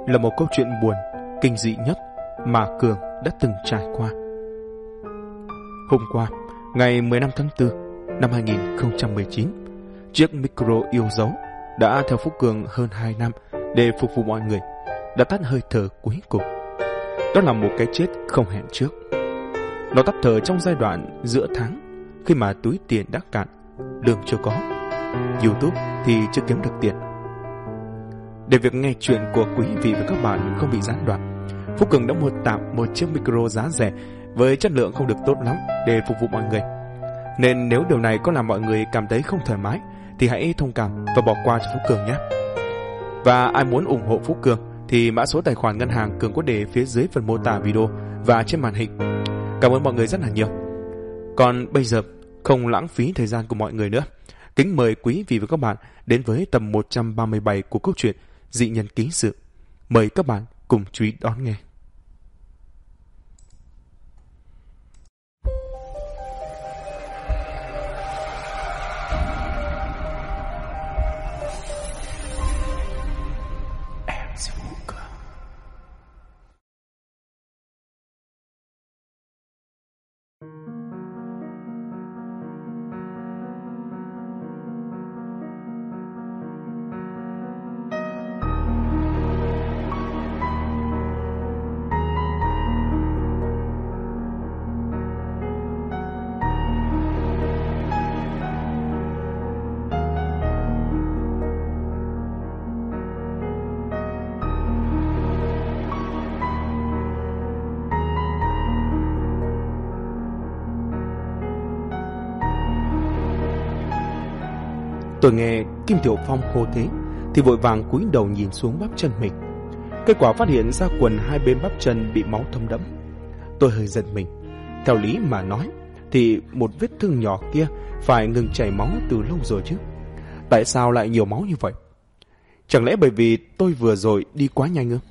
là một câu chuyện buồn, kinh dị nhất mà Cường đã từng trải qua. Hôm qua, ngày 15 tháng 4 năm 2019, chiếc micro yêu dấu đã theo Phúc Cường hơn 2 năm để phục vụ mọi người đã tắt hơi thở cuối cùng. Đó là một cái chết không hẹn trước. Nó tắt thở trong giai đoạn giữa tháng, khi mà túi tiền đã cạn, lương chưa có, YouTube thì chưa kiếm được tiền. Để việc nghe chuyện của quý vị và các bạn không bị gián đoạn, Phúc Cường đã mua tạm một chiếc micro giá rẻ với chất lượng không được tốt lắm để phục vụ mọi người. Nên nếu điều này có làm mọi người cảm thấy không thoải mái thì hãy thông cảm và bỏ qua cho Phúc Cường nhé. Và ai muốn ủng hộ Phúc Cường thì mã số tài khoản ngân hàng Cường có để phía dưới phần mô tả video và trên màn hình. Cảm ơn mọi người rất là nhiều. Còn bây giờ, không lãng phí thời gian của mọi người nữa, kính mời quý vị và các bạn đến với tập 137 của câu chuyện Dị Nhân Ký Sự. Mời các bạn cùng chú ý đón nghe. Tôi nghe Kim Tiểu Phong hô thế thì vội vàng cúi đầu nhìn xuống bắp chân mình. Kết quả phát hiện ra quần hai bên bắp chân bị máu thấm đẫm. Tôi hơi giận mình. Theo lý mà nói thì một vết thương nhỏ kia phải ngừng chảy máu từ lâu rồi chứ. Tại sao lại nhiều máu như vậy? Chẳng lẽ bởi vì tôi vừa rồi đi quá nhanh ư?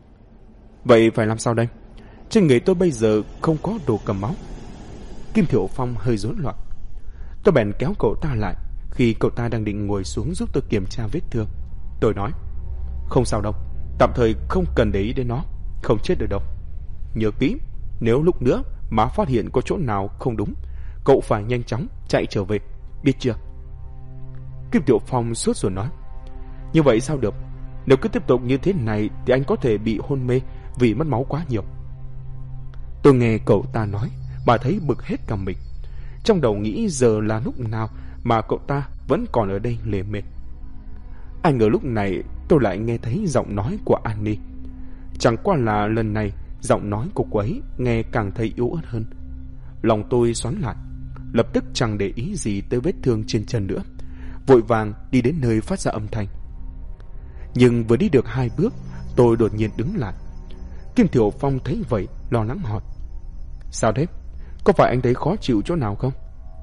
Vậy phải làm sao đây? Trên người tôi bây giờ không có đồ cầm máu. Kim Tiểu Phong hơi rối loạn. Tôi bèn kéo cậu ta lại khi cậu ta đang định ngồi xuống giúp tôi kiểm tra vết thương. Tôi nói, không sao đâu, tạm thời không cần để ý đến nó, không chết được đâu. Nhớ kỹ, nếu lúc nữa mà phát hiện có chỗ nào không đúng, cậu phải nhanh chóng chạy trở về, biết chưa? Kim Tiểu Phong sốt ruột nói, như vậy sao được? Nếu cứ tiếp tục như thế này thì anh có thể bị hôn mê vì mất máu quá nhiều. Tôi nghe cậu ta nói mà thấy bực hết cả mình. Trong đầu nghĩ giờ là lúc nào mà cậu ta vẫn còn ở đây lề mề. Ai ngờ lúc này tôi lại nghe thấy giọng nói của Annie. Chẳng qua là lần này giọng nói của cô ấy nghe càng thấy yếu ớt hơn. Lòng tôi xoắn lại, lập tức chẳng để ý gì tới vết thương trên chân nữa, vội vàng đi đến nơi phát ra âm thanh. Nhưng vừa đi được 2 bước, tôi đột nhiên đứng lại. Kim Tiểu Phong thấy vậy lo lắng hỏi, sao thế? Có phải anh thấy khó chịu chỗ nào không?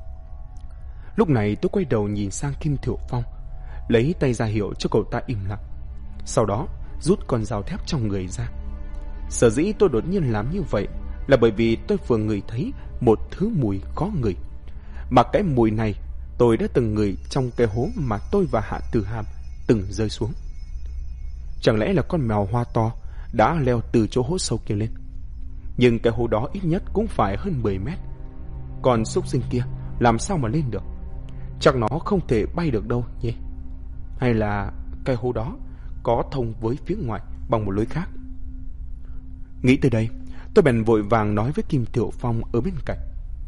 Lúc này tôi quay đầu nhìn sang Kim Tiểu Phong, lấy tay ra hiệu cho cậu ta im lặng. Sau đó rút con dao thép trong người ra. Sở dĩ tôi đột nhiên làm như vậy là bởi vì tôi vừa ngửi thấy một thứ mùi khó ngửi. Mà cái mùi này tôi đã từng ngửi trong cái hố mà tôi và Hạ Từ Hàm từng rơi xuống. Chẳng lẽ là con mèo hoa to đã leo từ chỗ hố sâu kia lên? Nhưng cái hố đó ít nhất cũng phải hơn 10 mét. Còn súc sinh kia làm sao mà lên được? Chắc nó không thể bay được đâu nhỉ? Hay là cái hố đó có thông với phía ngoài bằng một lối khác? Nghĩ tới đây, tôi bèn vội vàng nói với Kim Tiểu Phong ở bên cạnh,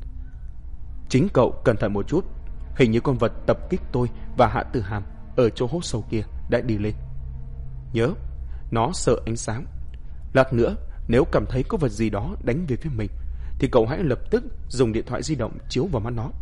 chính cậu cẩn thận một chút, hình như con vật tập kích tôi và Hạ Từ Hàm ở chỗ hố sâu kia đã đi lên. Nhớ, nó sợ ánh sáng. Lát nữa nếu cảm thấy có vật gì đó đánh về phía mình thì cậu hãy lập tức dùng điện thoại di động chiếu vào mắt nó.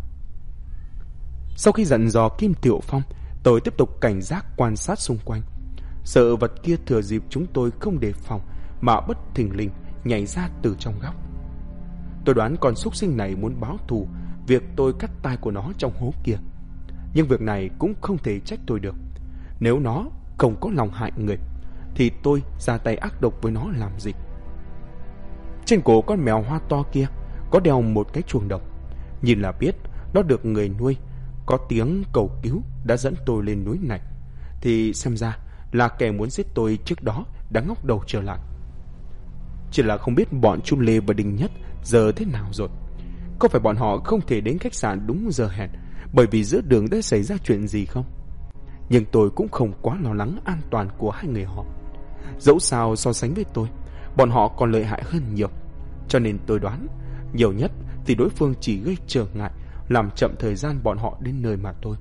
Sau khi dặn dò Kim Tiểu Phong, tôi tiếp tục cảnh giác quan sát xung quanh, sợ vật kia thừa dịp chúng tôi không đề phòng mà bất thình lình nhảy ra từ trong góc. Tôi đoán con súc sinh này muốn báo thù việc tôi cắt tai của nó trong hố kia. Nhưng việc này cũng không thể trách tôi được. Nếu nó không có lòng hại người thì tôi ra tay ác độc với nó làm gì? Trên cổ con mèo hoa to kia có đeo một cái chuông đồng. Nhìn là biết nó được người nuôi có tiếng cầu cứu đã dẫn tôi lên núi này. Thì xem ra là kẻ muốn giết tôi trước đó đã ngóc đầu trở lại. Chỉ là không biết bọn Chu Lê và Đinh Nhất giờ thế nào rồi. Có phải bọn họ không thể đến khách sạn đúng giờ hẹn bởi vì giữa đường đã xảy ra chuyện gì không? Nhưng tôi cũng không quá lo lắng an toàn của hai người họ. Dẫu sao so sánh với tôi, bọn họ còn lợi hại hơn nhiều. Cho nên tôi đoán, nhiều nhất thì đối phương chỉ gây trở ngại, làm chậm thời gian bọn họ đến nơi mà thôi.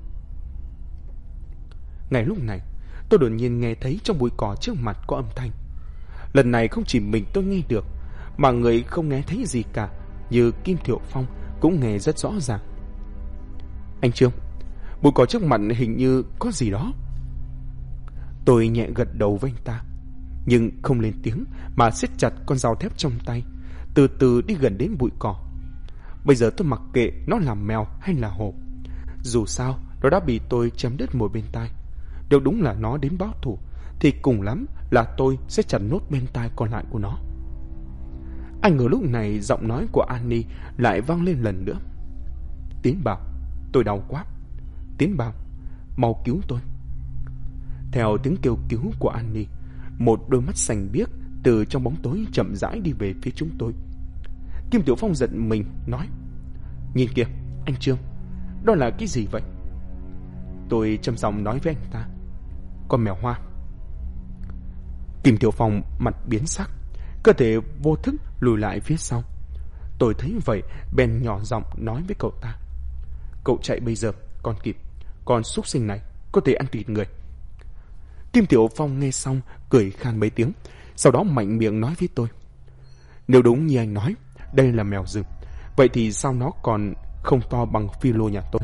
Ngay lúc này, tôi đột nhiên nghe thấy trong bụi cỏ trước mặt có âm thanh. Lần này không chỉ mình tôi nghe được, mà người không nghe thấy gì cả, như Kim Thiệu Phong cũng nghe rất rõ ràng. Anh Trương, bụi cỏ trước mặt hình như có gì đó. Tôi nhẹ gật đầu với anh ta, nhưng không lên tiếng mà siết chặt con dao thép trong tay, từ từ đi gần đến bụi cỏ. Bây giờ tôi mặc kệ nó là mèo hay là hổ. Dù sao, nó đã bị tôi chém đứt một bên tai. Nếu đúng là nó đến báo thù, thì cùng lắm là tôi sẽ chặt nốt bên tai còn lại của nó. Anh ngờ lúc này giọng nói của Annie lại vang lên lần nữa. Tiến Bảo, tôi đau quá. Tiến Bảo, mau cứu tôi. Theo tiếng kêu cứu của Annie, một đôi mắt xanh biếc từ trong bóng tối chậm rãi đi về phía chúng tôi. Kim Tiểu Phong giận mình nói: Nhìn kìa, anh Trương, đó là cái gì vậy? Tôi trầm giọng nói với anh ta: Con mèo hoa. Kim Tiểu Phong mặt biến sắc, cơ thể vô thức lùi lại phía sau. Tôi thấy vậy bèn nhỏ giọng nói với cậu ta: Cậu chạy bây giờ còn kịp, con súc sinh này có thể ăn thịt người. Kim Tiểu Phong nghe xong cười khan mấy tiếng, sau đó mạnh miệng nói với tôi: Nếu đúng như anh nói, đây là mèo rừng, vậy thì sao nó còn không to bằng Philo nhà tôi?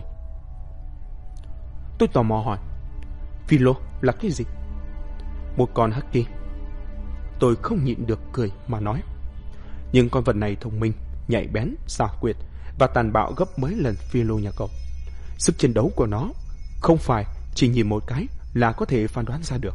Tôi tò mò hỏi: Philo là cái gì? Một con husky. Tôi không nhịn được cười mà nói: Nhưng con vật này thông minh, nhạy bén, xảo quyệt và tàn bạo gấp mấy lần Philo nhà cậu. Sức chiến đấu của nó không phải chỉ nhìn một cái là có thể phán đoán ra được.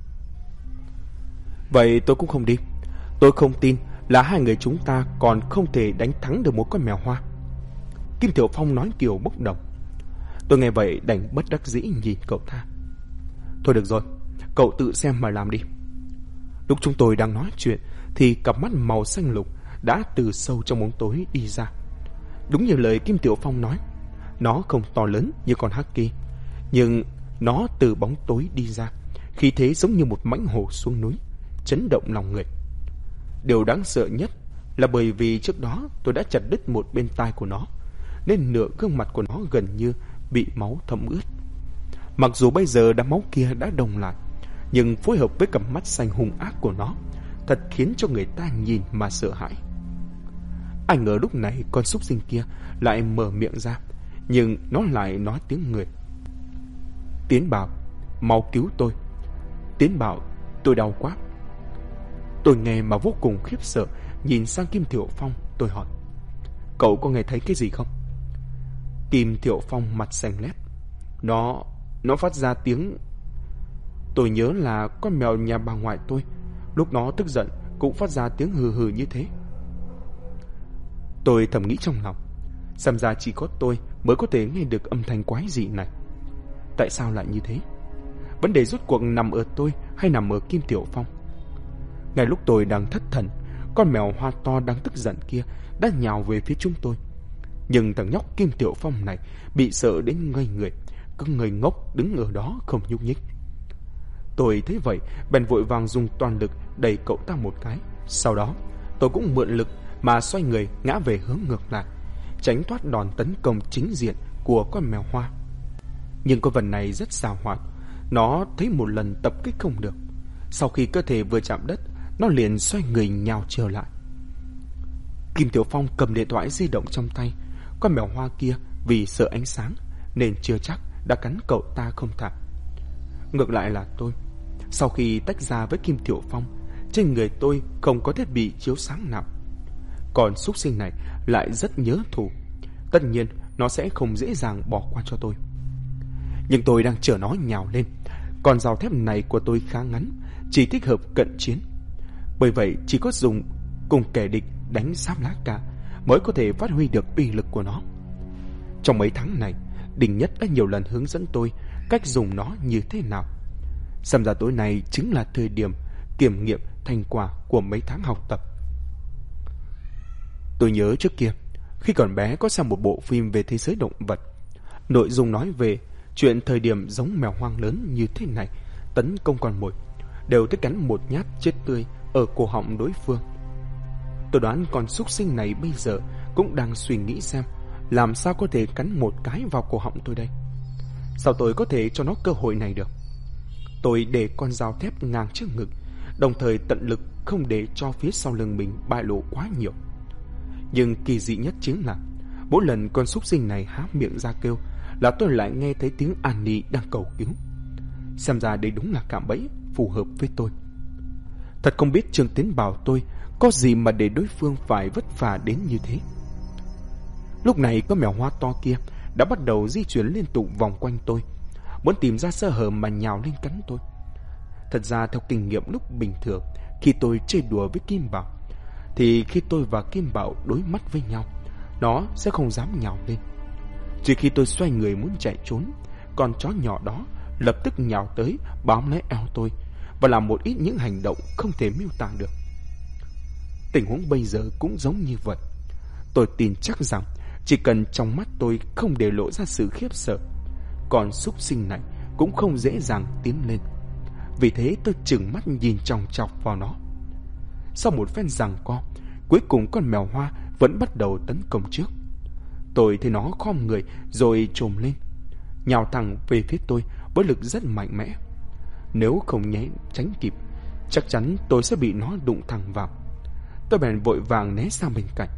Vậy tôi cũng không đi. Tôi không tin là hai người chúng ta còn không thể đánh thắng được một con mèo hoa. Kim Tiểu Phong nói kiểu bốc đồng. Tôi nghe vậy đành bất đắc dĩ nhìn cậu ta. Thôi được rồi, cậu tự xem mà làm đi. Lúc chúng tôi đang nói chuyện thì cặp mắt màu xanh lục đã từ sâu trong bóng tối đi ra. Đúng như lời Kim Tiểu Phong nói, nó không to lớn như con husky, nhưng nó từ bóng tối đi ra, khí thế giống như một mãnh hổ xuống núi, chấn động lòng người. Điều đáng sợ nhất là bởi vì trước đó tôi đã chặt đứt một bên tai của nó, nên nửa gương mặt của nó gần như bị máu thấm ướt. Mặc dù bây giờ đám máu kia đã đông lại, nhưng phối hợp với cặp mắt xanh hung ác của nó thật khiến cho người ta nhìn mà sợ hãi. Anh ngờ lúc này con súc sinh kia lại mở miệng ra, nhưng nó lại nói tiếng người. Tiến Bảo, mau cứu tôi. Tiến Bảo, tôi đau quá. Tôi nghe mà vô cùng khiếp sợ, nhìn sang Kim Thiệu Phong. Tôi hỏi: Cậu có nghe thấy cái gì không? Kim Thiệu Phong mặt xanh lét. Nó phát ra tiếng. Tôi nhớ là con mèo nhà bà ngoại tôi, lúc nó tức giận cũng phát ra tiếng hừ hừ như thế. Tôi thầm nghĩ trong lòng, xem ra chỉ có tôi mới có thể nghe được âm thanh quái dị này. Tại sao lại như thế? Vấn đề rốt cuộc nằm ở tôi hay nằm ở Kim Tiểu Phong? Ngay lúc tôi đang thất thần, con mèo hoa to đang tức giận kia đã nhào về phía chúng tôi. Nhưng thằng nhóc Kim Tiểu Phong này bị sợ đến ngây người, cứ ngây ngốc đứng ở đó không nhúc nhích. Tôi thấy vậy bèn vội vàng dùng toàn lực đẩy cậu ta một cái. Sau đó tôi cũng mượn lực mà xoay người ngã về hướng ngược lại, tránh thoát đòn tấn công chính diện của con mèo hoa. Nhưng con vật này rất xảo hoạt, nó thấy một lần tập kích không được, sau khi cơ thể vừa chạm đất, nó liền xoay người nhào trở lại. Kim Tiểu Phong cầm điện thoại di động trong tay. Con mèo hoa kia vì sợ ánh sáng nên chưa chắc đã cắn cậu ta không thả. Ngược lại là tôi, sau khi tách ra với Kim Tiểu Phong, trên người tôi không có thiết bị chiếu sáng nào. Còn súc sinh này lại rất nhớ thù, tất nhiên nó sẽ không dễ dàng bỏ qua cho tôi. Nhưng tôi đang chờ nó nhào lên. Con dao thép này của tôi khá ngắn, chỉ thích hợp cận chiến. Bởi vậy chỉ có dùng cùng kẻ địch đánh sáp lá cà mới có thể phát huy được uy lực của nó. Trong mấy tháng này, Đình Nhất đã nhiều lần hướng dẫn tôi cách dùng nó như thế nào. Xem ra tối nay chính là thời điểm kiểm nghiệm thành quả của mấy tháng học tập. Tôi nhớ trước kia, khi còn bé có xem một bộ phim về thế giới động vật. Nội dung nói về chuyện thời điểm giống mèo hoang lớn như thế này tấn công con mồi, đều thích cắn một nhát chết tươi ở cổ họng đối phương. Tôi đoán con súc sinh này bây giờ cũng đang suy nghĩ xem làm sao có thể cắn một cái vào cổ họng tôi đây. Sao tôi có thể cho nó cơ hội này được? Tôi để con dao thép ngang trước ngực, đồng thời tận lực không để cho phía sau lưng mình bại lộ quá nhiều. Nhưng kỳ dị nhất chính là mỗi lần con súc sinh này há miệng ra kêu là tôi lại nghe thấy tiếng Annie đang cầu cứu. Xem ra đây đúng là cạm bẫy phù hợp với tôi. Thật không biết Trương Tiến bảo tôi có gì mà để đối phương phải vất vả đến như thế. Lúc này con mèo hoa to kia đã bắt đầu di chuyển liên tục vòng quanh tôi, muốn tìm ra sơ hở mà nhào lên cắn tôi. Thật ra theo kinh nghiệm lúc bình thường, khi tôi chơi đùa với Kim Bảo, thì khi tôi và Kim Bảo đối mắt với nhau, nó sẽ không dám nhào lên. Chỉ khi tôi xoay người muốn chạy trốn, con chó nhỏ đó lập tức nhào tới bám lấy eo tôi và làm một ít những hành động không thể miêu tả được. Tình huống bây giờ cũng giống như vậy. Tôi tin chắc rằng chỉ cần trong mắt tôi không để lộ ra sự khiếp sợ, con súc sinh này cũng không dễ dàng tiến lên. Vì thế tôi trừng mắt nhìn chòng chọc vào nó. Sau một phen giằng co, cuối cùng con mèo hoa vẫn bắt đầu tấn công trước. Tôi thấy nó khom người rồi trồm lên, nhào thẳng về phía tôi với lực rất mạnh mẽ. Nếu không tránh kịp, chắc chắn tôi sẽ bị nó đụng thẳng vào. Tôi bèn vội vàng né sang bên cạnh.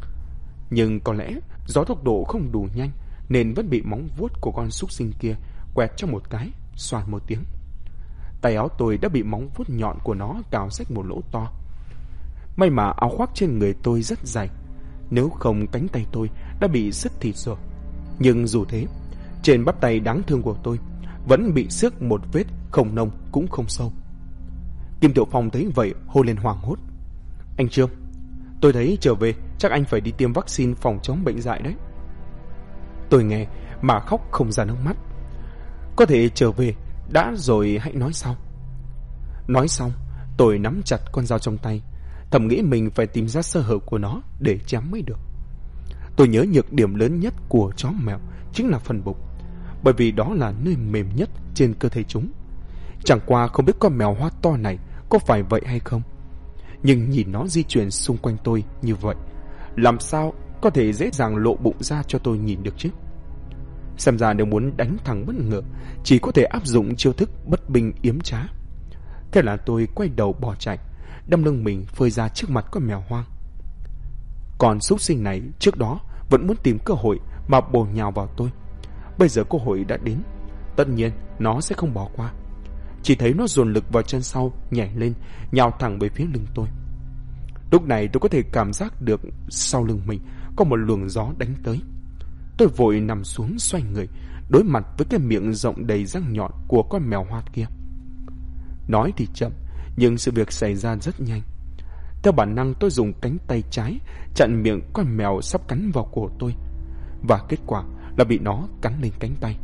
Nhưng có lẽ do tốc độ không đủ nhanh nên vẫn bị móng vuốt của con súc sinh kia quẹt cho một cái, xoàn một tiếng. Tay áo tôi đã bị móng vuốt nhọn của nó cào rách một lỗ to. May mà áo khoác trên người tôi rất dày, nếu không cánh tay tôi đã bị sứt thịt rồi. Nhưng dù thế, trên bắp tay đáng thương của tôi vẫn bị xước một vết không nông cũng không sâu. Kim Tiểu Phong thấy vậy hô lên hoảng hốt: "Anh Trương, tôi thấy trở về chắc anh phải đi tiêm vaccine phòng chống bệnh dại đấy." Tôi nghe mà khóc không ra nước mắt. "Có thể trở về đã rồi hãy nói sau." Nói xong, tôi nắm chặt con dao trong tay, thầm nghĩ mình phải tìm ra sơ hở của nó để chém mới được. Tôi nhớ nhược điểm lớn nhất của chó mèo chính là phần bụng, bởi vì đó là nơi mềm nhất trên cơ thể chúng. Chẳng qua không biết con mèo hoa to này có phải vậy hay không, nhưng nhìn nó di chuyển xung quanh tôi như vậy, làm sao có thể dễ dàng lộ bụng ra cho tôi nhìn được chứ? Xem ra nếu muốn đánh thằng bất ngờ, chỉ có thể áp dụng chiêu thức bất binh yếm trá. Thế là tôi quay đầu bỏ chạy, đâm lưng mình phơi ra trước mặt con mèo hoang. Còn súc sinh này trước đó vẫn muốn tìm cơ hội mà bổ nhào vào tôi. Bây giờ cơ hội đã đến, tất nhiên nó sẽ không bỏ qua. Chỉ thấy nó dồn lực vào chân sau, nhảy lên, nhào thẳng về phía lưng tôi. Lúc này tôi có thể cảm giác được sau lưng mình có một luồng gió đánh tới. Tôi vội nằm xuống xoay người, đối mặt với cái miệng rộng đầy răng nhọn của con mèo hoa kia. Nói thì chậm, nhưng sự việc xảy ra rất nhanh. Theo bản năng tôi dùng cánh tay trái chặn miệng con mèo sắp cắn vào cổ tôi, và kết quả là bị nó cắn lên cánh tay.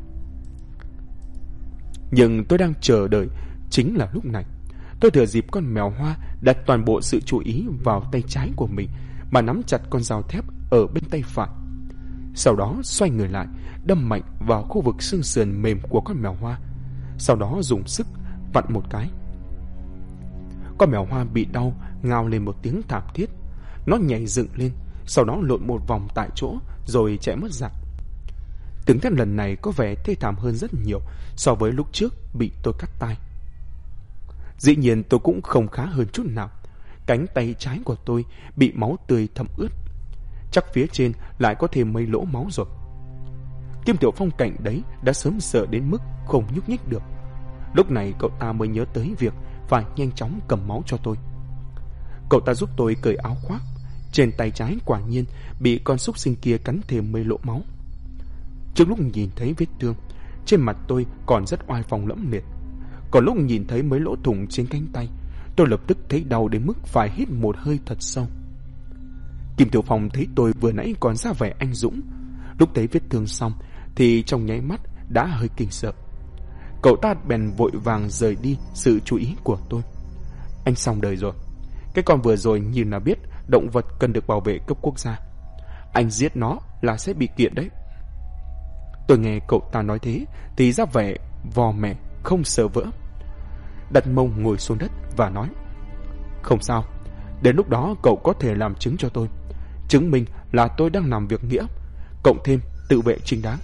Nhưng tôi đang chờ đợi chính là lúc này, tôi thừa dịp con mèo hoa đặt toàn bộ sự chú ý vào tay trái của mình mà nắm chặt con dao thép ở bên tay phải. Sau đó xoay người lại, đâm mạnh vào khu vực xương sườn mềm của con mèo hoa, sau đó dùng sức vặn một cái. Con mèo hoa bị đau ngao lên một tiếng thảm thiết. Nó nhảy dựng lên, sau đó lộn một vòng tại chỗ rồi chạy mất dạng. Tiếng thét lần này có vẻ thê thảm hơn rất nhiều so với lúc trước bị tôi cắt tay. Dĩ nhiên tôi cũng không khá hơn chút nào. Cánh tay trái của tôi bị máu tươi thấm ướt, chắc phía trên lại có thêm mấy lỗ máu rồi. Kim Tiểu Phong cạnh đấy đã sớm sợ đến mức không nhúc nhích được. Lúc này cậu ta mới nhớ tới việc phải nhanh chóng cầm máu cho tôi. Cậu ta giúp tôi cởi áo khoác. Trên tay trái quả nhiên bị con súc sinh kia cắn thêm mấy lỗ máu. Trước lúc nhìn thấy vết thương, trên mặt tôi còn rất oai phong lẫm liệt. Còn lúc nhìn thấy mấy lỗ thủng trên cánh tay, tôi lập tức thấy đau đến mức phải hít một hơi thật sâu. Kim Tiểu Phong thấy tôi vừa nãy còn ra vẻ anh dũng, lúc thấy vết thương xong thì trong nháy mắt đã hơi kinh sợ. Cậu ta bèn vội vàng rời đi sự chú ý của tôi. Anh xong đời rồi. Cái con vừa rồi nhìn là biết động vật cần được bảo vệ cấp quốc gia. Anh giết nó là sẽ bị kiện đấy. Tôi nghe cậu ta nói thế thì ra vẻ vò mẻ không sợ vỡ. Đặt mông ngồi xuống đất và nói: Không sao, đến lúc đó cậu có thể làm chứng cho tôi, chứng minh là tôi đang làm việc nghĩa, cộng thêm tự vệ chính đáng.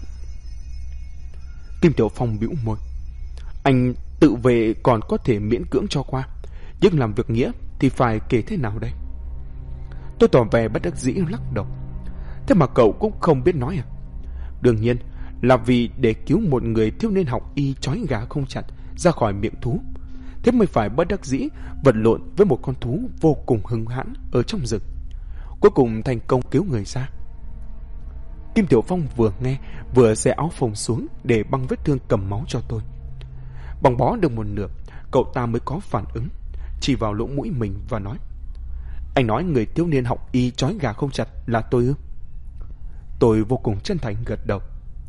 Kim Tiểu Phong bĩu môi: Anh tự vệ còn có thể miễn cưỡng cho qua, nhưng làm việc nghĩa thì phải kể thế nào đây? Tôi tỏ vẻ bất đắc dĩ lắc đầu. Thế mà cậu cũng không biết nói à? Đương nhiên là vì để cứu một người thiếu niên học y trói gà không chặt ra khỏi miệng thú, thế mới phải bất đắc dĩ vật lộn với một con thú vô cùng hung hãn ở trong rừng, cuối cùng thành công cứu người ra. Kim Tiểu Phong vừa nghe vừa xé áo phông xuống để băng vết thương cầm máu cho tôi. Băng bó được một nửa, cậu ta mới có phản ứng, chỉ vào lỗ mũi mình và nói: Anh nói người thiếu niên học y trói gà không chặt là tôi ư? Tôi vô cùng chân thành gật đầu.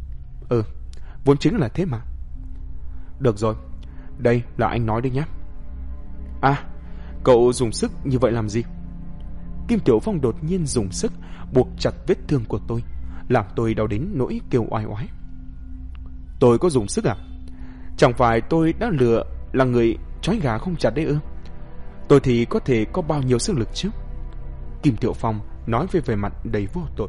Vốn chính là thế mà. Được rồi, đây là anh nói đấy nhé. À, cậu dùng sức như vậy làm gì? Kim Tiểu Phong đột nhiên dùng sức buộc chặt vết thương của tôi, làm tôi đau đến nỗi kêu oai oái. Tôi có dùng sức à? Chẳng phải tôi đã lừa là người trói gà không chặt đấy ư? Tôi thì có thể có bao nhiêu sức lực chứ? Kim Tiểu Phong nói với vẻ mặt đầy vô tội.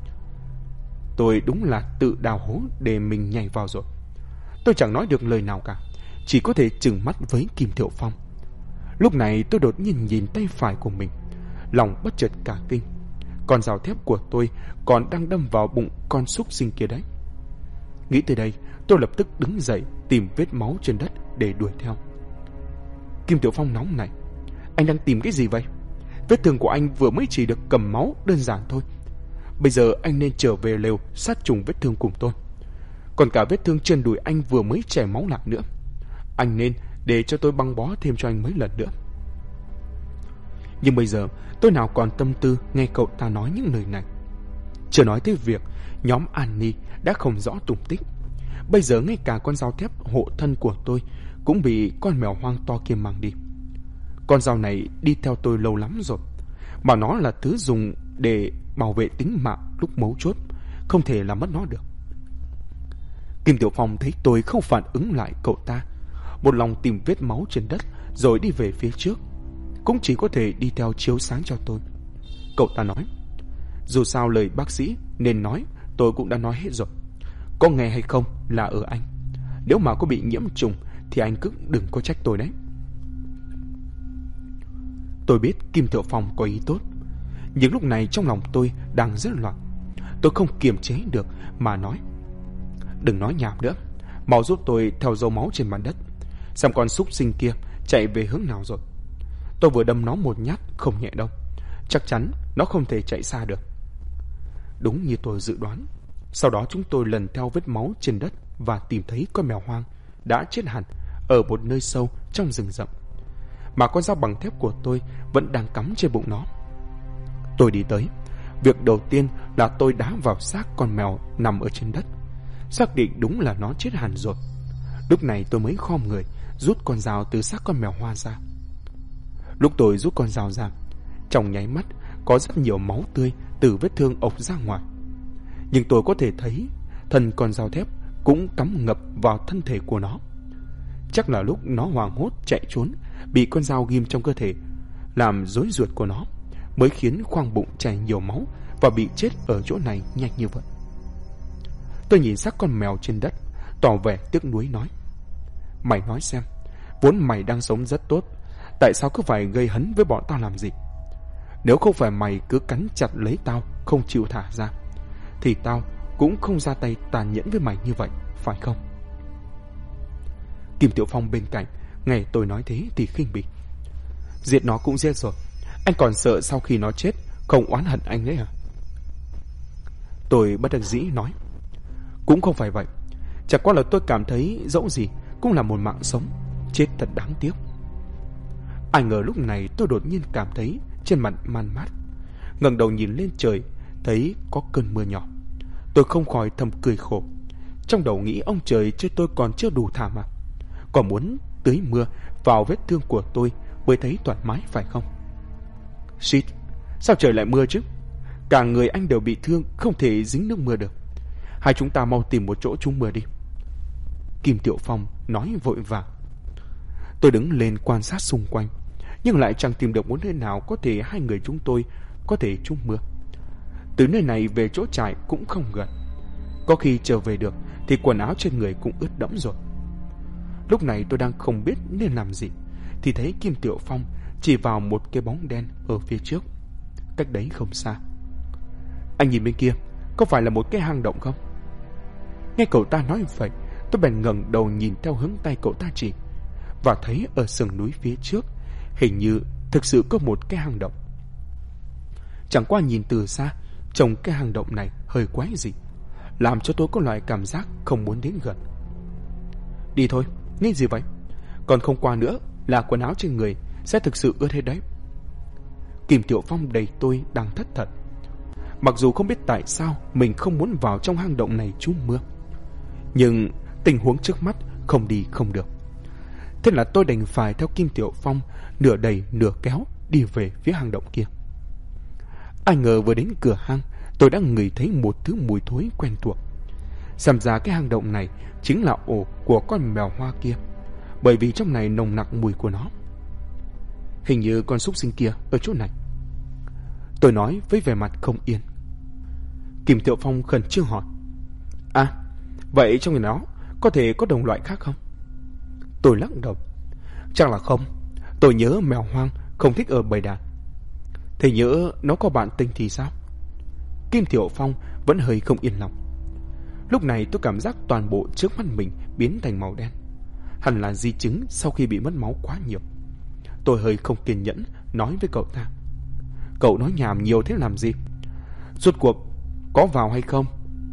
Tôi đúng là tự đào hố để mình nhảy vào rồi. Tôi chẳng nói được lời nào cả, chỉ có thể trừng mắt với Kim Tiểu Phong. Lúc này tôi đột nhiên nhìn tay phải của mình, lòng bất chợt cả kinh. Con dao thép của tôi còn đang đâm vào bụng con súc sinh kia đấy. Nghĩ tới đây, tôi lập tức đứng dậy tìm vết máu trên đất để đuổi theo. Kim Tiểu Phong nóng này: Anh đang tìm cái gì vậy? Vết thương của anh vừa mới chỉ được cầm máu đơn giản thôi. Bây giờ anh nên trở về lều sát trùng vết thương cùng tôi. Còn cả vết thương trên đùi anh vừa mới chảy máu lại nữa, anh nên để cho tôi băng bó thêm cho anh mấy lần nữa. Nhưng bây giờ tôi nào còn tâm tư nghe cậu ta nói những lời này. Chưa nói tới việc nhóm Annie đã không rõ tung tích. Bây giờ ngay cả con dao thép hộ thân của tôi cũng bị con mèo hoang to kia mang đi. Con dao này đi theo tôi lâu lắm rồi, mà nó là thứ dùng để bảo vệ tính mạng lúc mấu chốt, không thể làm mất nó được. Kim Tiểu Phong thấy tôi không phản ứng lại cậu ta, một lòng tìm vết máu trên đất rồi đi về phía trước, cũng chỉ có thể đi theo chiếu sáng cho tôi. Cậu ta nói: Dù sao lời bác sĩ nên nói tôi cũng đã nói hết rồi, có nghe hay không là ở anh. Nếu mà có bị nhiễm trùng thì anh cứ đừng có trách tôi đấy. Tôi biết Kim Tiểu Phong có ý tốt, nhưng lúc này trong lòng tôi đang rất loạn. Tôi không kiềm chế được mà nói: Đừng nói nhảm nữa, mau giúp tôi theo dấu máu trên mặt đất, xem con súc sinh kia chạy về hướng nào rồi. Tôi vừa đâm nó một nhát không nhẹ đâu, chắc chắn nó không thể chạy xa được. Đúng như tôi dự đoán, sau đó chúng tôi lần theo vết máu trên đất và tìm thấy con mèo hoang đã chết hẳn ở một nơi sâu trong rừng rậm, mà con dao bằng thép của tôi vẫn đang cắm trên bụng nó. Tôi đi tới, việc đầu tiên là tôi đá vào xác con mèo nằm ở trên đất, xác định đúng là nó chết hẳn rồi. Lúc này tôi mới khom người rút con dao từ xác con mèo hoa ra. Lúc tôi rút con dao ra, trong nháy mắt có rất nhiều máu tươi từ vết thương ộc ra ngoài. Nhưng tôi có thể thấy thân con dao thép cũng cắm ngập vào thân thể của nó. Chắc là lúc nó hoảng hốt chạy trốn, bị con dao ghim trong cơ thể, làm rối ruột của nó, mới khiến khoang bụng chảy nhiều máu và bị chết ở chỗ này nhanh như vậy. Tôi nhìn xác con mèo trên đất, tỏ vẻ tiếc nuối nói: Mày nói xem, vốn mày đang sống rất tốt, tại sao cứ phải gây hấn với bọn tao làm gì? Nếu không phải mày cứ cắn chặt lấy tao, không chịu thả ra, thì tao cũng không ra tay tàn nhẫn với mày như vậy, phải không? Kim Tiểu Phong bên cạnh nghe tôi nói thế thì khinh bỉ: Giết nó cũng giết rồi, anh còn sợ sau khi nó chết không oán hận anh đấy à? Tôi bất đắc dĩ nói: Cũng không phải vậy, chẳng qua là tôi cảm thấy dẫu gì cũng là một mạng sống, chết thật đáng tiếc. Ai ngờ lúc này tôi đột nhiên cảm thấy trên mặt man mát, ngẩng đầu nhìn lên trời thấy có cơn mưa nhỏ. Tôi không khỏi thầm cười khổ, trong đầu nghĩ ông trời chơi tôi còn chưa đủ thảm à, còn muốn tưới mưa vào vết thương của tôi bơi thấy thoải mái phải không? Shit, sao trời lại mưa chứ? Cả người anh đều bị thương, không thể dính nước mưa được. Hai chúng ta mau tìm một chỗ trú mưa đi. Kim Tiểu Phong nói vội vàng. Tôi đứng lên quan sát xung quanh, nhưng lại chẳng tìm được một nơi nào có thể hai người chúng tôi có thể trú mưa. Từ nơi này về chỗ trại cũng không gần. Có khi trở về được thì quần áo trên người cũng ướt đẫm rồi. Lúc này tôi đang không biết nên làm gì, thì thấy Kim Tiểu Phong chỉ vào một cái bóng đen ở phía trước, cách đấy không xa. Anh nhìn bên kia, có phải là một cái hang động không? Nghe cậu ta nói vậy, tôi bèn ngẩng đầu nhìn theo hướng tay cậu ta chỉ, và thấy ở sườn núi phía trước hình như thực sự có một cái hang động. Chẳng qua nhìn từ xa, trông cái hang động này hơi quái dị, làm cho tôi có loại cảm giác không muốn đến gần. Đi thôi, nghĩ gì vậy? Còn không qua nữa là quần áo trên người sẽ thực sự ướt hết đấy. Kim Tiểu Phong đẩy tôi đang thất thần. Mặc dù không biết tại sao mình không muốn vào trong hang động này trú mưa, nhưng tình huống trước mắt không đi không được. Thế là tôi đành phải theo Kim Tiểu Phong nửa đẩy nửa kéo đi về phía hang động kia. Ai ngờ vừa đến cửa hang, tôi đã ngửi thấy một thứ mùi thối quen thuộc. Xem ra cái hang động này chính là ổ của con mèo hoa kia, bởi vì trong này nồng nặc mùi của nó. Hình như con súc sinh kia ở chỗ này, tôi nói với vẻ mặt không yên. Kim Tiểu Phong khẩn trương hỏi. À, vậy trong nó có thể có đồng loại khác không? Tôi lắc đầu. Chắc là không. Tôi nhớ mèo hoang không thích ở bầy đàn. Thế nhớ nó có bạn tinh thì sao? Kim Tiểu Phong vẫn hơi không yên lòng. Lúc này tôi cảm giác toàn bộ trước mắt mình biến thành màu đen. Hẳn là di chứng sau khi bị mất máu quá nhiều. Tôi hơi không kiên nhẫn nói với cậu ta. Cậu nói nhảm nhiều thế làm gì? Rốt cuộc có vào hay không?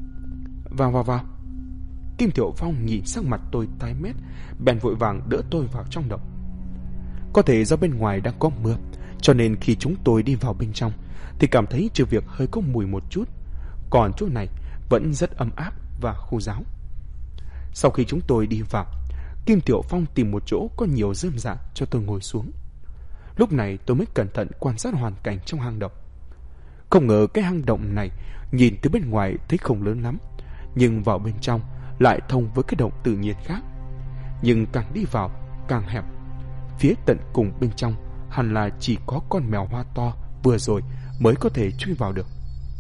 Vào. Kim Tiểu Phong nhìn sắc mặt tôi tái mét, bèn vội vàng đỡ tôi vào trong động. Có thể do bên ngoài đang có mưa, cho nên khi chúng tôi đi vào bên trong thì cảm thấy trừ việc hơi có mùi một chút, còn chỗ này vẫn rất ấm áp và khô ráo. Sau khi chúng tôi đi vào, Kim Tiểu Phong tìm một chỗ có nhiều rơm rạ cho tôi ngồi xuống. Lúc này tôi mới cẩn thận quan sát hoàn cảnh trong hang động. Không ngờ cái hang động này nhìn từ bên ngoài thấy không lớn lắm, nhưng vào bên trong lại thông với cái động tự nhiên khác. Nhưng càng đi vào càng hẹp. Phía tận cùng bên trong hẳn là chỉ có con mèo hoa to vừa rồi mới có thể chui vào được.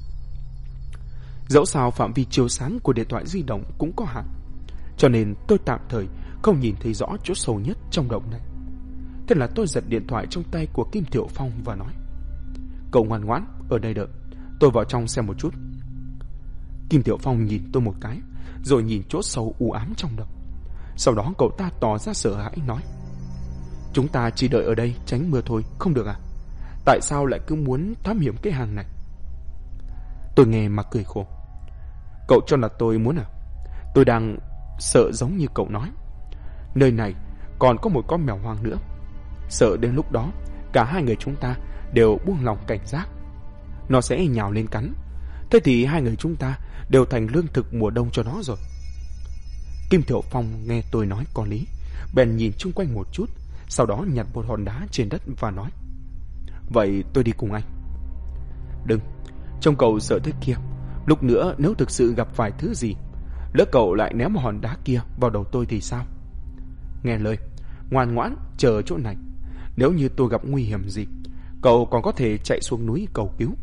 Dẫu sao phạm vi chiếu sáng của điện thoại di động cũng có hạn, cho nên tôi tạm thời không nhìn thấy rõ chỗ sâu nhất trong động này. Thế là tôi giật điện thoại trong tay của Kim Tiểu Phong và nói: Cậu ngoan ngoãn ở đây đợi, tôi vào trong xem một chút. Kim Tiểu Phong nhìn tôi một cái, rồi nhìn chỗ sâu u ám trong động. Sau đó cậu ta tỏ ra sợ hãi nói: Chúng ta chỉ đợi ở đây tránh mưa thôi, không được à? Tại sao lại cứ muốn thám hiểm cái hang này? Tôi nghe mà cười khổ. Cậu cho là tôi muốn à? Tôi đang sợ giống như cậu nói. Nơi này còn có một con mèo hoang nữa. Sợ đến lúc đó cả hai người chúng ta đều buông lòng cảnh giác, nó sẽ nhào lên cắn. Thế thì hai người chúng ta đều thành lương thực mùa đông cho nó rồi. Kim Tiểu Phong nghe tôi nói có lý, bèn nhìn chung quanh một chút, sau đó nhặt một hòn đá trên đất và nói: Vậy tôi đi cùng anh. Đừng, trông cậu sợ thế kia. Lúc nữa nếu thực sự gặp phải thứ gì, lỡ cậu lại ném một hòn đá kia vào đầu tôi thì sao? Nghe lời, ngoan ngoãn chờ ở chỗ này. Nếu như tôi gặp nguy hiểm gì, cậu còn có thể chạy xuống núi cầu cứu.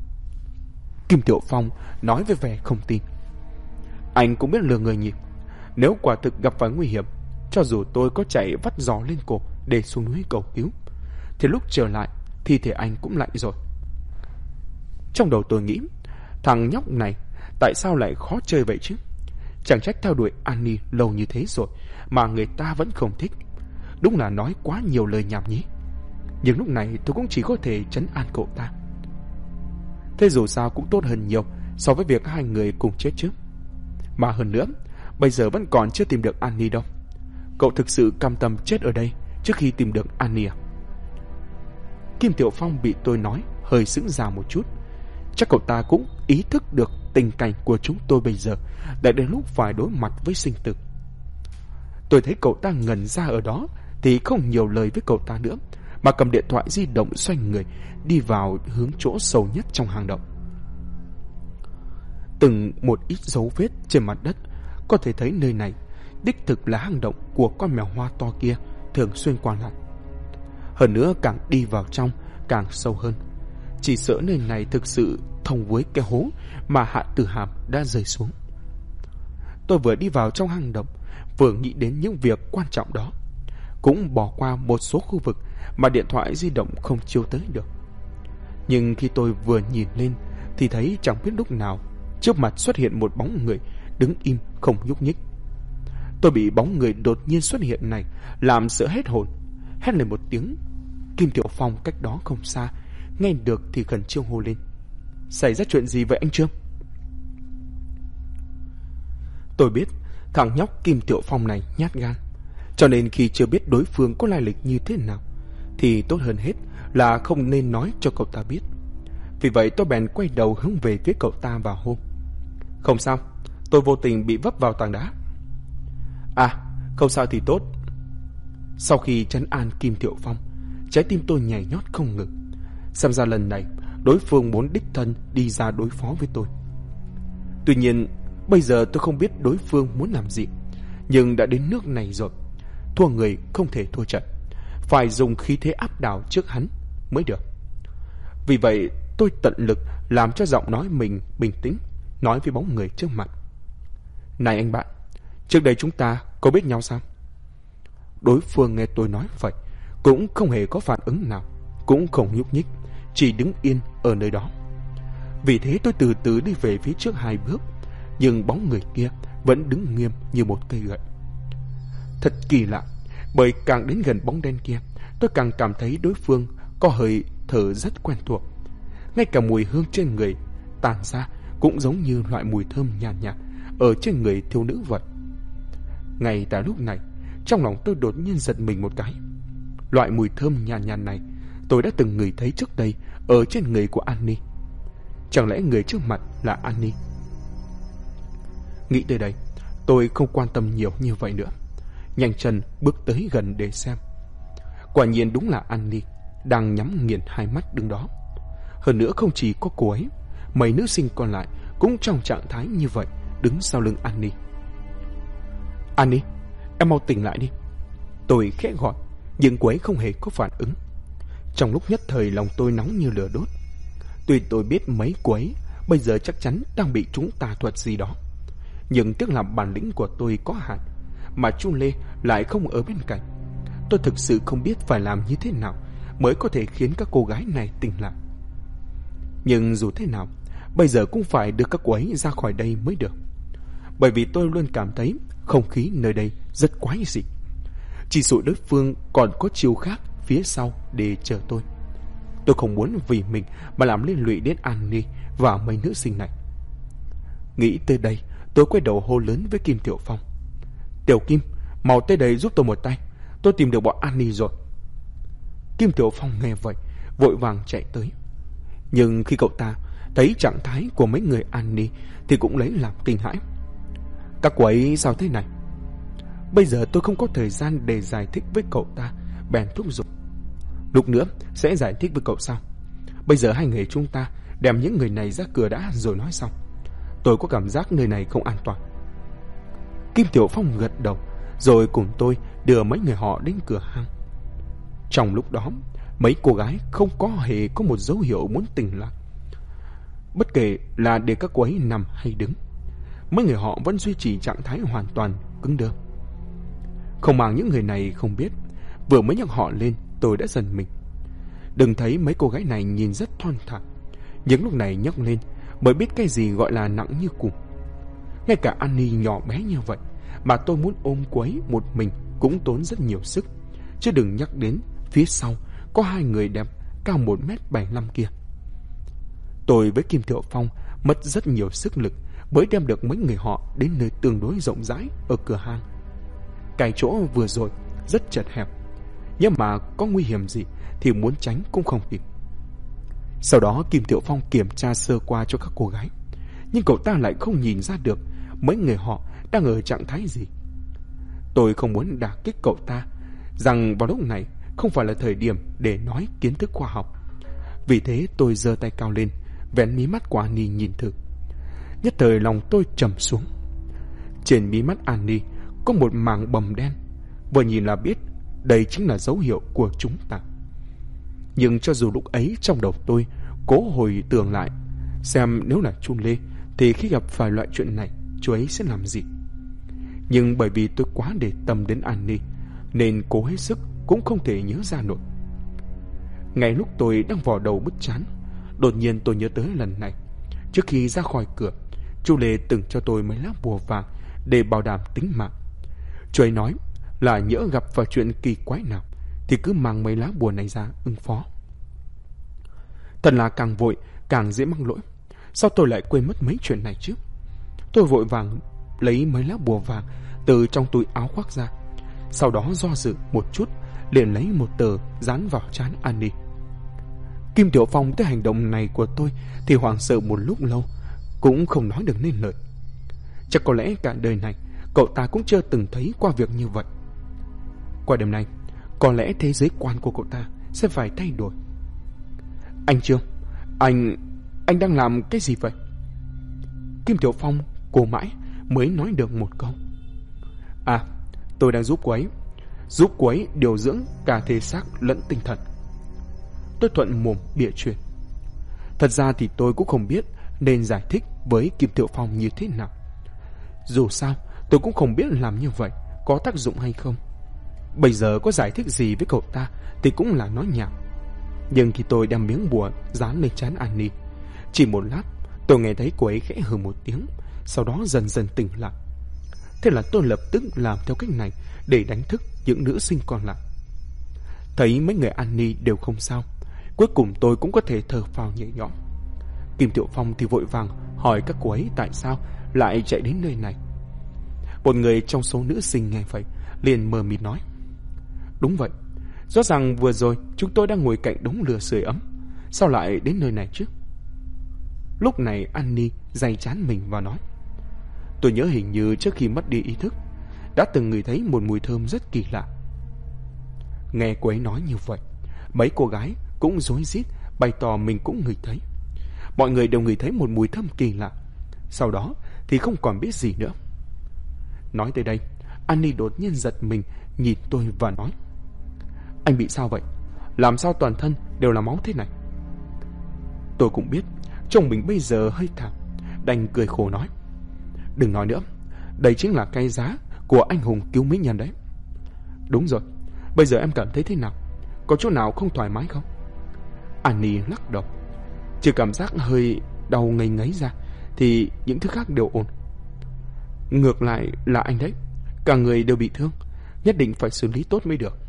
Kim Tiểu Phong nói với vẻ không tin. Anh cũng biết lừa người nhỉ? Nếu quả thực gặp phải nguy hiểm, cho dù tôi có chạy vắt giò lên cổ để xuống núi cầu cứu, thì lúc trở lại thi thể anh cũng lạnh rồi. Trong đầu tôi nghĩ, thằng nhóc này tại sao lại khó chơi vậy chứ? Chẳng trách theo đuổi Annie lâu như thế rồi mà người ta vẫn không thích. Đúng là nói quá nhiều lời nhảm nhí. Nhưng lúc này tôi cũng chỉ có thể trấn an cậu ta. Thế dù sao cũng tốt hơn nhiều so với việc hai người cùng chết chứ. Mà hơn nữa, bây giờ vẫn còn chưa tìm được Annie đâu. Cậu thực sự cam tâm chết ở đây trước khi tìm được Annie à? Kim Tiểu Phong bị tôi nói hơi sững ra một chút. Chắc cậu ta cũng ý thức được tình cảnh của chúng tôi bây giờ đã đến lúc phải đối mặt với sinh tử. Tôi thấy cậu ta ngẩn ra ở đó thì không nhiều lời với cậu ta nữa, mà cầm điện thoại di động xoay người đi vào hướng chỗ sâu nhất trong hang động. Từng một ít dấu vết trên mặt đất có thể thấy nơi này đích thực là hang động của con mèo hoa to kia thường xuyên qua lại. Hơn nữa càng đi vào trong càng sâu hơn. Chỉ sợ nơi này thực sự thông với cái hố mà Hạ Tử Hàm đã rơi xuống. Tôi vừa đi vào trong hang động, vừa nghĩ đến những việc quan trọng đó, cũng bỏ qua một số khu vực mà điện thoại di động không chiếu tới được. Nhưng khi tôi vừa nhìn lên thì thấy chẳng biết lúc nào trước mặt xuất hiện một bóng người đứng im không nhúc nhích. Tôi bị bóng người đột nhiên xuất hiện này làm sợ hết hồn, hét lên một tiếng. Kim Tiểu Phong cách đó không xa nghe được thì khẩn trương hô lên: "Xảy ra chuyện gì vậy anh Trương?" Tôi biết thằng nhóc Kim Tiểu Phong này nhát gan, cho nên khi chưa biết đối phương có lai lịch như thế nào thì tốt hơn hết là không nên nói cho cậu ta biết. Vì vậy tôi bèn quay đầu hướng về phía cậu ta và hô: "Không sao, tôi vô tình bị vấp vào tảng đá." "À, không sao thì tốt." Sau khi trấn an Kim Tiểu Phong, trái tim tôi nhảy nhót không ngừng. Xem ra lần này đối phương muốn đích thân đi ra đối phó với tôi. Tuy nhiên bây giờ tôi không biết đối phương muốn làm gì, nhưng đã đến nước này rồi, thua người không thể thua trận, phải dùng khí thế áp đảo trước hắn mới được. Vì vậy tôi tận lực làm cho giọng nói mình bình tĩnh, nói với bóng người trước mặt: "Này anh bạn, trước đây chúng ta có biết nhau sao?" Đối phương nghe tôi nói vậy cũng không hề có phản ứng nào, cũng không nhúc nhích, chỉ đứng yên ở nơi đó. Vì thế tôi từ từ đi về phía trước 2 bước, nhưng bóng người kia vẫn đứng nghiêm như một cây gậy. Thật kỳ lạ, bởi càng đến gần bóng đen kia, tôi càng cảm thấy đối phương có hơi thở rất quen thuộc. Ngay cả mùi hương trên người tàn ra cũng giống như loại mùi thơm nhàn nhạt ở trên người thiếu nữ vậy. Ngay tại lúc này, trong lòng tôi đột nhiên giật mình một cái. Loại mùi thơm nhàn nhạt này tôi đã từng ngửi thấy trước đây ở trên người của Annie. Chẳng lẽ người trước mặt là Annie? Nghĩ tới đây, tôi không quan tâm nhiều như vậy nữa, nhanh chân bước tới gần để xem. Quả nhiên đúng là Annie đang nhắm nghiền 2 mắt đứng đó. Hơn nữa không chỉ có cô ấy, mấy nữ sinh còn lại cũng trong trạng thái như vậy, đứng sau lưng Annie. "Annie, em mau tỉnh lại đi." Tôi khẽ gọi, nhưng cô ấy không hề có phản ứng. Trong lúc nhất thời lòng tôi nóng như lửa đốt. Tuy tôi biết mấy cô ấy bây giờ chắc chắn đang bị trúng tà thuật gì đó, nhưng tiếc là bản lĩnh của tôi có hạn, mà Chu Lê lại không ở bên cạnh. Tôi thực sự không biết phải làm như thế nào mới có thể khiến các cô gái này tỉnh lại. Nhưng dù thế nào, bây giờ cũng phải đưa các cô ấy ra khỏi đây mới được. Bởi vì tôi luôn cảm thấy không khí nơi đây rất quái dị. Chỉ sợ đối phương còn có chiêu khác phía sau để chờ tôi. Tôi không muốn vì mình mà làm liên lụy đến Annie và mấy nữ sinh này. Nghĩ tới đây, tôi quay đầu hô lớn với Kim Tiểu Phong: "Tiểu Kim, mau tới đây giúp tôi một tay, tôi tìm được bọn Annie rồi." Kim Tiểu Phong nghe vậy, vội vàng chạy tới. Nhưng khi cậu ta thấy trạng thái của mấy người Annie thì cũng lấy làm kinh hãi. "Các cô ấy sao thế này?" Bây giờ tôi không có thời gian để giải thích với cậu ta, bèn thúc giục: "Lúc nữa sẽ giải thích với cậu sau. Bây giờ hai người chúng ta đem những người này ra cửa đã rồi nói sau. Tôi có cảm giác nơi này không an toàn." Kim Tiểu Phong gật đầu, rồi cùng tôi đưa mấy người họ đến cửa hang. Trong lúc đó, mấy cô gái không có hề có một dấu hiệu muốn tỉnh lại. Bất kể là để các cô ấy nằm hay đứng, mấy người họ vẫn duy trì trạng thái hoàn toàn cứng đơ. Không mang những người này không biết, vừa mới nhắc họ lên tôi đã giận mình. Đừng thấy mấy cô gái này nhìn rất thon thả, nhưng lúc này nhắc lên mới biết cái gì gọi là nặng như cùm. Ngay cả Annie nhỏ bé như vậy mà tôi muốn ôm cô ấy một mình cũng tốn rất nhiều sức, chứ đừng nhắc đến phía sau có 2 người đẹp cao 1m75 kia. Tôi với Kim Tiểu Phong mất rất nhiều sức lực mới đem được mấy người họ đến nơi tương đối rộng rãi ở cửa hang. Cái chỗ vừa rồi rất chật hẹp, nhưng mà có nguy hiểm gì thì muốn tránh cũng không kịp. Sau đó Kim Tiểu Phong kiểm tra sơ qua cho các cô gái, nhưng cậu ta lại không nhìn ra được mấy người họ đang ở trạng thái gì. Tôi không muốn đả kích cậu ta rằng vào lúc này không phải là thời điểm để nói kiến thức khoa học. Vì thế tôi giơ tay cao lên, vén mí mắt của Annie nhìn thử. Nhất thời lòng tôi trầm xuống. Trên mí mắt Annie có một mảng bầm đen, vừa nhìn là biết đây chính là dấu hiệu của chúng ta. Nhưng cho dù lúc ấy trong đầu tôi cố hồi tưởng lại, xem nếu là Chu Lê thì khi gặp phải loại chuyện này, chú ấy sẽ làm gì. Nhưng bởi vì tôi quá để tâm đến Annie, nên cố hết sức cũng không thể nhớ ra nổi. Ngay lúc tôi đang vò đầu bứt trán, đột nhiên tôi nhớ tới lần này. Trước khi ra khỏi cửa, Chu Lê từng cho tôi mấy lá bùa vàng để bảo đảm tính mạng. Chú ấy nói là nhỡ gặp phải chuyện kỳ quái nào thì cứ mang mấy lá bùa này ra ứng phó. Thật là càng vội càng dễ mắc lỗi. Sao tôi lại quên mất mấy chuyện này chứ? Tôi vội vàng lấy mấy lá bùa vàng từ trong túi áo khoác ra. Sau đó do dự một chút, liền lấy một tờ dán vào trán Annie. Kim Tiểu Phong thấy hành động này của tôi thì hoảng sợ một lúc lâu, cũng không nói được nên lời. Chắc có lẽ cả đời này cậu ta cũng chưa từng thấy qua việc như vậy. Qua đêm nay, có lẽ thế giới quan của cậu ta sẽ phải thay đổi. Anh Trương, anh đang làm cái gì vậy? Kim Tiểu Phong cô mãi mới nói được một câu. À, tôi đang giúp cô ấy điều dưỡng cả thể xác lẫn tinh thần. Tôi thuận mồm bịa chuyện. Thật ra thì tôi cũng không biết nên giải thích với Kim Tiểu Phong như thế nào. Dù sao, tôi cũng không biết làm như vậy có tác dụng hay không. Bây giờ có giải thích gì với cậu ta thì cũng là nói nhảm. Nhưng khi tôi đem miếng bùa dán lên trán Annie, chỉ một lát tôi nghe thấy cô ấy khẽ hừ một tiếng, sau đó dần dần tỉnh lại. Thế là tôi lập tức làm theo cách này để đánh thức những nữ sinh còn lại. Thấy mấy người Annie đều không sao, cuối cùng tôi cũng có thể thở phào nhẹ nhõm. Kim Tiểu Phong thì vội vàng hỏi các cô ấy tại sao lại chạy đến nơi này. Một người trong số nữ sinh nghe vậy liền mờ mịt nói: Đúng vậy, rõ ràng vừa rồi chúng tôi đang ngồi cạnh đống lửa sưởi ấm, sao lại đến nơi này chứ? Lúc này Annie day trán mình và nói: Tôi nhớ hình như trước khi mất đi ý thức đã từng ngửi thấy một mùi thơm rất kỳ lạ. Nghe cô ấy nói như vậy, mấy cô gái cũng rối rít bày tỏ mình cũng ngửi thấy. Mọi người đều ngửi thấy một mùi thơm kỳ lạ. Sau đó thì không còn biết gì nữa. Nói tới đây, Annie đột nhiên giật mình nhìn tôi và nói: Anh bị sao vậy? Làm sao toàn thân đều là máu thế này? Tôi cũng biết chồng mình bây giờ hơi thảm, đành cười khổ nói: Đừng nói nữa, đây chính là cái giá của anh hùng cứu mỹ nhân đấy. Đúng rồi, bây giờ em cảm thấy thế nào? Có chỗ nào không thoải mái không? Annie lắc đầu. Chỉ cảm giác hơi đau ngây ngấy ra thì những thứ khác đều ổn. Ngược lại là anh đấy, cả người đều bị thương, nhất định phải xử lý tốt mới được.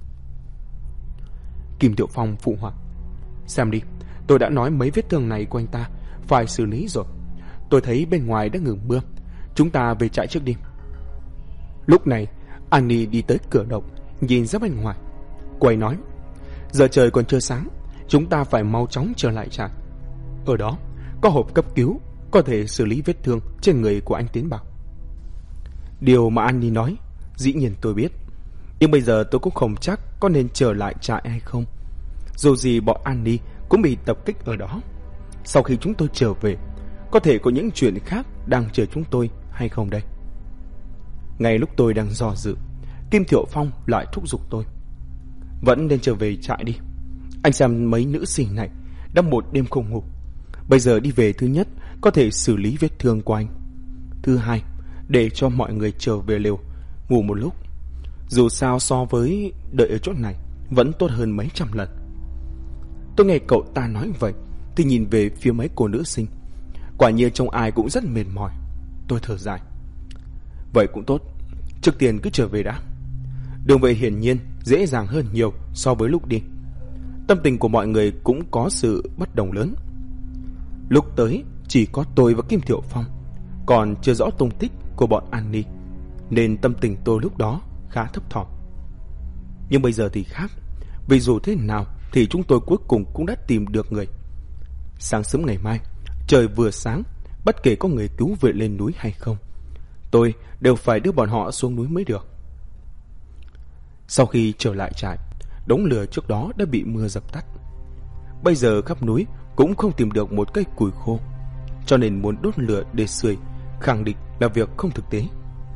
Kim Tiểu Phong phụ họa: Xem đi, tôi đã nói mấy vết thương này của anh ta phải xử lý rồi. Tôi thấy bên ngoài đã ngừng mưa, chúng ta về trại trước đi. Lúc này Annie đi tới cửa động, nhìn ra bên ngoài. Cô ấy nói: Giờ trời còn chưa sáng, chúng ta phải mau chóng trở lại trại. Ở đó có hộp cấp cứu, có thể xử lý vết thương trên người của anh Tiến Bảo. Điều mà Annie nói dĩ nhiên tôi biết, nhưng bây giờ tôi cũng không chắc có nên trở lại trại hay không. Dù gì bọn Annie cũng bị tập kích ở đó. Sau khi chúng tôi trở về, có thể có những chuyện khác đang chờ chúng tôi hay không đây? Ngay lúc tôi đang do dự, Kim Tiểu Phong lại thúc giục tôi: Vẫn nên trở về trại đi. Anh xem mấy nữ sinh này đã một đêm không ngủ. Bây giờ đi về, thứ nhất có thể xử lý vết thương của anh, thứ hai để cho mọi người trở về lều ngủ một lúc. Dù sao so với đợi ở chỗ này vẫn tốt hơn mấy trăm lần. Tôi nghe cậu ta nói vậy thì nhìn về phía mấy cô nữ sinh. Quả nhiên trông ai cũng rất mệt mỏi. Tôi thở dài: Vậy cũng tốt, trước tiên cứ trở về đã. Đường về hiển nhiên dễ dàng hơn nhiều so với lúc đi. Tâm tình của mọi người cũng có sự bất đồng lớn. Lúc tới chỉ có tôi và Kim Tiểu Phong, còn chưa rõ tung tích của bọn Annie, nên tâm tình tôi lúc đó khá thấp thỏm. Nhưng bây giờ thì khác, vì dù thế nào thì chúng tôi cuối cùng cũng đã tìm được người. Sáng sớm ngày mai, trời vừa sáng, bất kể có người cứu vệ lên núi hay không, tôi đều phải đưa bọn họ xuống núi mới được. Sau khi trở lại trại, đống lửa trước đó đã bị mưa dập tắt. Bây giờ khắp núi cũng không tìm được một cây củi khô, cho nên muốn đốt lửa để sưởi khẳng định là việc không thực tế.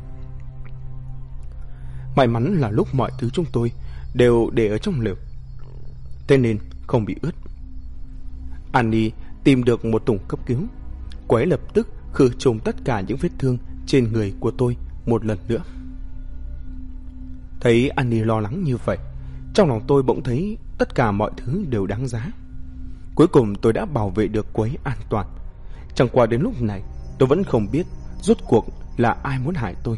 May mắn là lúc mọi thứ chúng tôi đều để ở trong lều, thế nên không bị ướt. Annie tìm được một thùng cấp cứu. Cô ấy lập tức khử trùng tất cả những vết thương trên người của tôi một lần nữa. Thấy Annie lo lắng như vậy, trong lòng tôi bỗng thấy tất cả mọi thứ đều đáng giá. Cuối cùng tôi đã bảo vệ được cô ấy an toàn. Chẳng qua đến lúc này tôi vẫn không biết rốt cuộc là ai muốn hại tôi.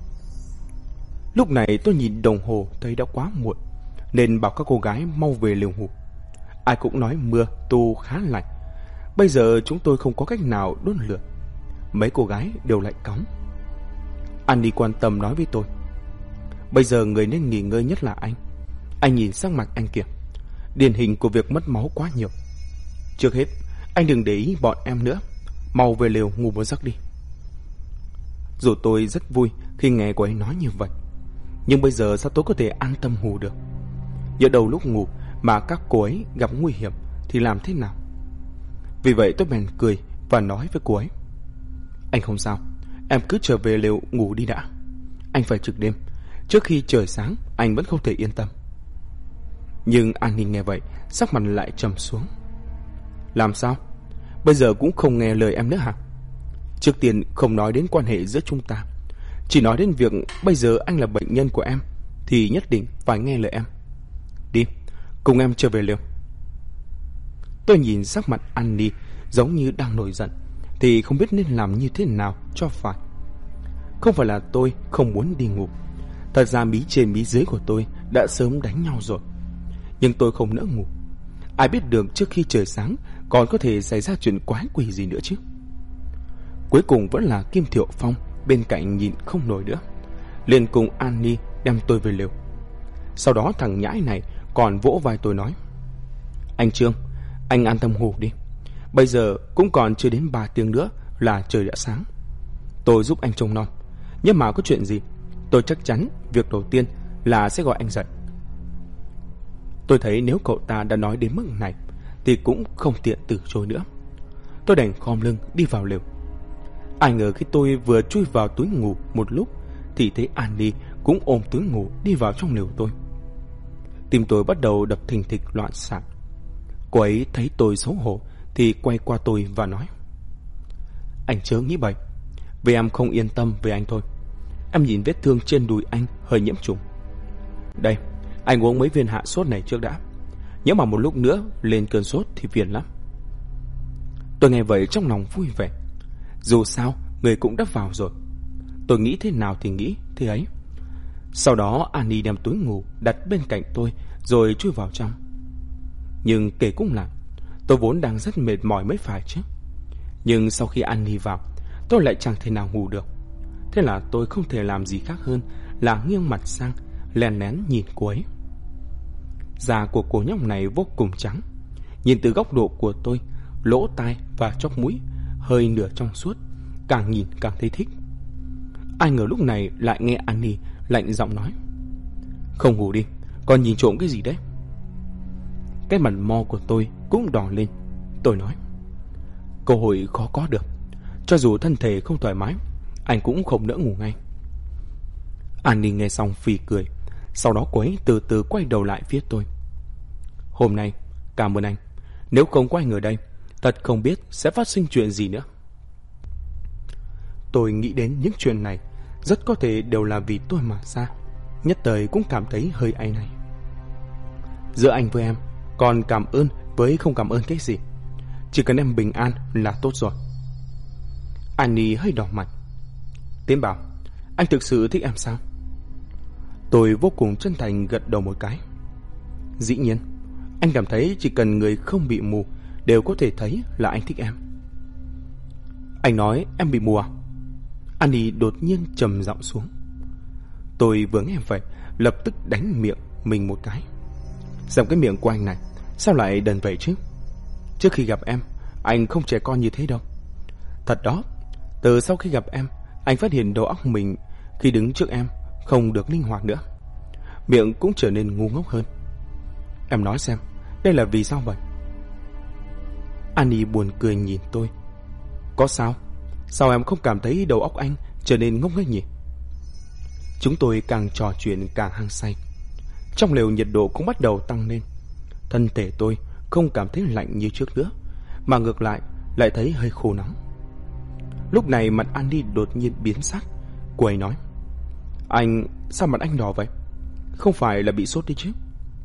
Lúc này tôi nhìn đồng hồ thấy đã quá muộn, nên bảo các cô gái mau về liều ngủ. Ai cũng nói mưa tu khá lạnh. Bây giờ chúng tôi không có cách nào đốt lửa. Mấy cô gái đều lạnh cóng. Annie quan tâm nói với tôi: bây giờ người nên nghỉ ngơi nhất là anh. Anh nhìn sắc mặt anh kìa, điển hình của việc mất máu quá nhiều. Trước hết anh đừng để ý bọn em nữa, mau về lều ngủ một giấc đi. Dù tôi rất vui khi nghe cô ấy nói như vậy, nhưng bây giờ sao tôi có thể an tâm ngủ được? Nhỡ đầu lúc ngủ mà các cô ấy gặp nguy hiểm thì làm thế nào? Vì vậy tôi bèn cười và nói với cô ấy: anh không sao, em cứ trở về lều ngủ đi đã. Anh phải trực đêm, trước khi trời sáng anh vẫn không thể yên tâm. Nhưng Annie nghe vậy, sắc mặt lại trầm xuống. Làm sao? Bây giờ cũng không nghe lời em nữa hả? Trước tiên không nói đến quan hệ giữa chúng ta, chỉ nói đến việc bây giờ anh là bệnh nhân của em thì nhất định phải nghe lời em. Đi, cùng em trở về lều. Tôi nhìn sắc mặt Annie giống như đang nổi giận, thì không biết nên làm như thế nào cho phải. Không phải là tôi không muốn đi ngủ. Thật ra mí trên mí dưới của tôi đã sớm đánh nhau rồi, nhưng tôi không nỡ ngủ. Ai biết được trước khi trời sáng còn có thể xảy ra chuyện quái quỷ gì nữa chứ. Cuối cùng vẫn là Kim Thiệu Phong bên cạnh nhìn không nổi nữa, liền cùng Annie đem tôi về lều. Sau đó thằng nhãi này còn vỗ vai tôi nói: anh Trương, anh an tâm ngủ đi. Bây giờ cũng còn chưa đến 3 tiếng nữa là trời đã sáng. Tôi giúp anh trông nom, nhưng mà có chuyện gì tôi chắc chắn việc đầu tiên là sẽ gọi anh dậy. Tôi thấy nếu cậu ta đã nói đến mức này thì cũng không tiện từ chối nữa. Tôi đành khom lưng đi vào lều. Ai ngờ khi tôi vừa chui vào túi ngủ một lúc thì thấy Annie cũng ôm túi ngủ đi vào trong lều tôi. Tim tôi bắt đầu đập thình thịch loạn xạ. Cô ấy thấy tôi xấu hổ thì quay qua tôi và nói: anh chớ nghĩ bậy, vì em không yên tâm về anh thôi. Em nhìn vết thương trên đùi anh hơi nhiễm trùng. Đây, anh uống mấy viên hạ sốt này trước đã, nếu mà một lúc nữa lên cơn sốt thì phiền lắm. Tôi nghe vậy trong lòng vui vẻ. Dù sao người cũng đã vào rồi, tôi nghĩ thế nào thì nghĩ thế ấy. Sau đó Annie đem túi ngủ đặt bên cạnh tôi rồi chui vào trong. Nhưng kể cũng là tôi vốn đang rất mệt mỏi mới phải chứ. Nhưng sau khi Annie vào, tôi lại chẳng thể nào ngủ được. Thế là tôi không thể làm gì khác hơn là nghiêng mặt sang, lén lén nhìn cô ấy. Da của cô nhóc này vô cùng trắng. Nhìn từ góc độ của tôi, lỗ tai và chóp mũi hơi nửa trong suốt, càng nhìn càng thấy thích. Ai ngờ lúc này lại nghe Annie lạnh giọng nói: không ngủ đi, còn nhìn trộm cái gì đấy? Cái mặt mo của tôi cũng đỏ lên. Tôi nói: cơ hội khó có được, cho dù thân thể không thoải mái, anh cũng không nỡ ngủ ngay. Annie nghe xong phì cười. Sau đó cô ấy từ từ quay đầu lại phía tôi. Hôm nay cảm ơn anh, nếu không có anh ở đây, thật không biết sẽ phát sinh chuyện gì nữa. Tôi nghĩ đến những chuyện này rất có thể đều là vì tôi mà ra, nhất thời cũng cảm thấy hơi áy náy. Giữa anh với em, còn cảm ơn với không cảm ơn cái gì, chỉ cần em bình an là tốt rồi. Annie hơi đỏ mặt. Tiến bảo, anh thực sự thích em sao? Tôi vô cùng chân thành gật đầu một cái. Dĩ nhiên, anh cảm thấy chỉ cần người không bị mù đều có thể thấy là anh thích em. Anh nói em bị mù à? Annie đột nhiên trầm giọng xuống. Tôi vừa nghe vậy lập tức đánh miệng mình một cái. Xem cái miệng của anh này sao lại đần vậy chứ? Trước khi gặp em, anh không trẻ con như thế đâu. Thật đó, từ sau khi gặp em, anh phát hiện đầu óc mình khi đứng trước em không được linh hoạt nữa, miệng cũng trở nên ngu ngốc hơn. Em nói xem, đây là vì sao vậy? Annie buồn cười nhìn tôi. Có sao? Sao em không cảm thấy đầu óc anh trở nên ngốc nghếch nhỉ? Chúng tôi càng trò chuyện càng hăng say. Trong lều nhiệt độ cũng bắt đầu tăng lên. Thân thể tôi không cảm thấy lạnh như trước nữa, mà ngược lại thấy hơi khô nóng. Lúc này mặt Annie đột nhiên biến sắc. Cô ấy nói: Anh, sao mặt anh đỏ vậy? Không phải là bị sốt đi chứ?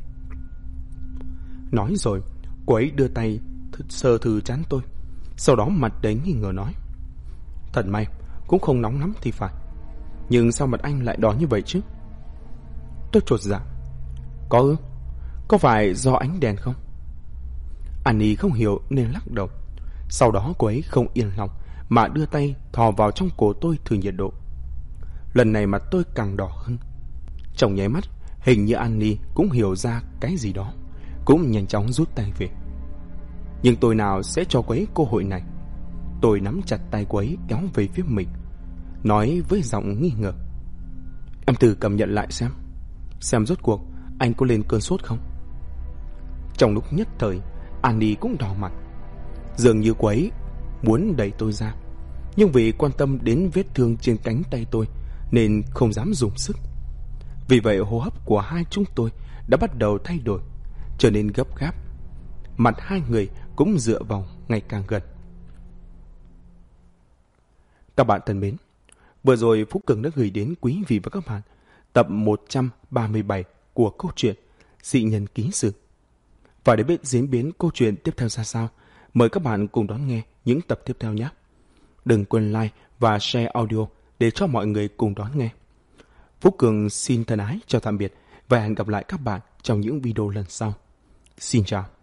Nói rồi, cô ấy đưa tay sờ thử trán tôi, sau đó mặt đầy nghi ngờ nói: Thật may, cũng không nóng lắm thì phải. Nhưng sao mặt anh lại đỏ như vậy chứ? Tôi chột dạ: Có ư? Có phải do ánh đèn không? Annie không hiểu nên lắc đầu. Sau đó cô ấy không yên lòng mà đưa tay thò vào trong cổ tôi thử nhiệt độ. Lần này mặt tôi càng đỏ hơn. Trong nháy mắt, hình như Annie cũng hiểu ra cái gì đó, cũng nhanh chóng rút tay về. Nhưng tôi nào sẽ cho cô ấy cơ hội này. Tôi nắm chặt tay cô ấy kéo về phía mình, nói với giọng nghi ngờ: Em thử cảm nhận lại xem rốt cuộc anh có lên cơn sốt không? Trong lúc nhất thời, Annie cũng đỏ mặt. Dường như cô ấy muốn đẩy tôi ra, nhưng vì quan tâm đến vết thương trên cánh tay tôi nên không dám dùng sức. Vì vậy hô hấp của hai chúng tôi đã bắt đầu thay đổi, trở nên gấp gáp. Mặt hai người cũng dựa vào ngày càng gần. Các bạn thân mến, vừa rồi Phú Cường đã gửi đến quý vị và các bạn tập 137 của câu chuyện Dị Nhân Ký Sự. Và để biết diễn biến câu chuyện tiếp theo ra sao, mời các bạn cùng đón nghe những tập tiếp theo nhé. Đừng quên like và share audio để cho mọi người cùng đón nghe. Phú Cường xin thân ái chào tạm biệt và hẹn gặp lại các bạn trong những video lần sau. Xin chào.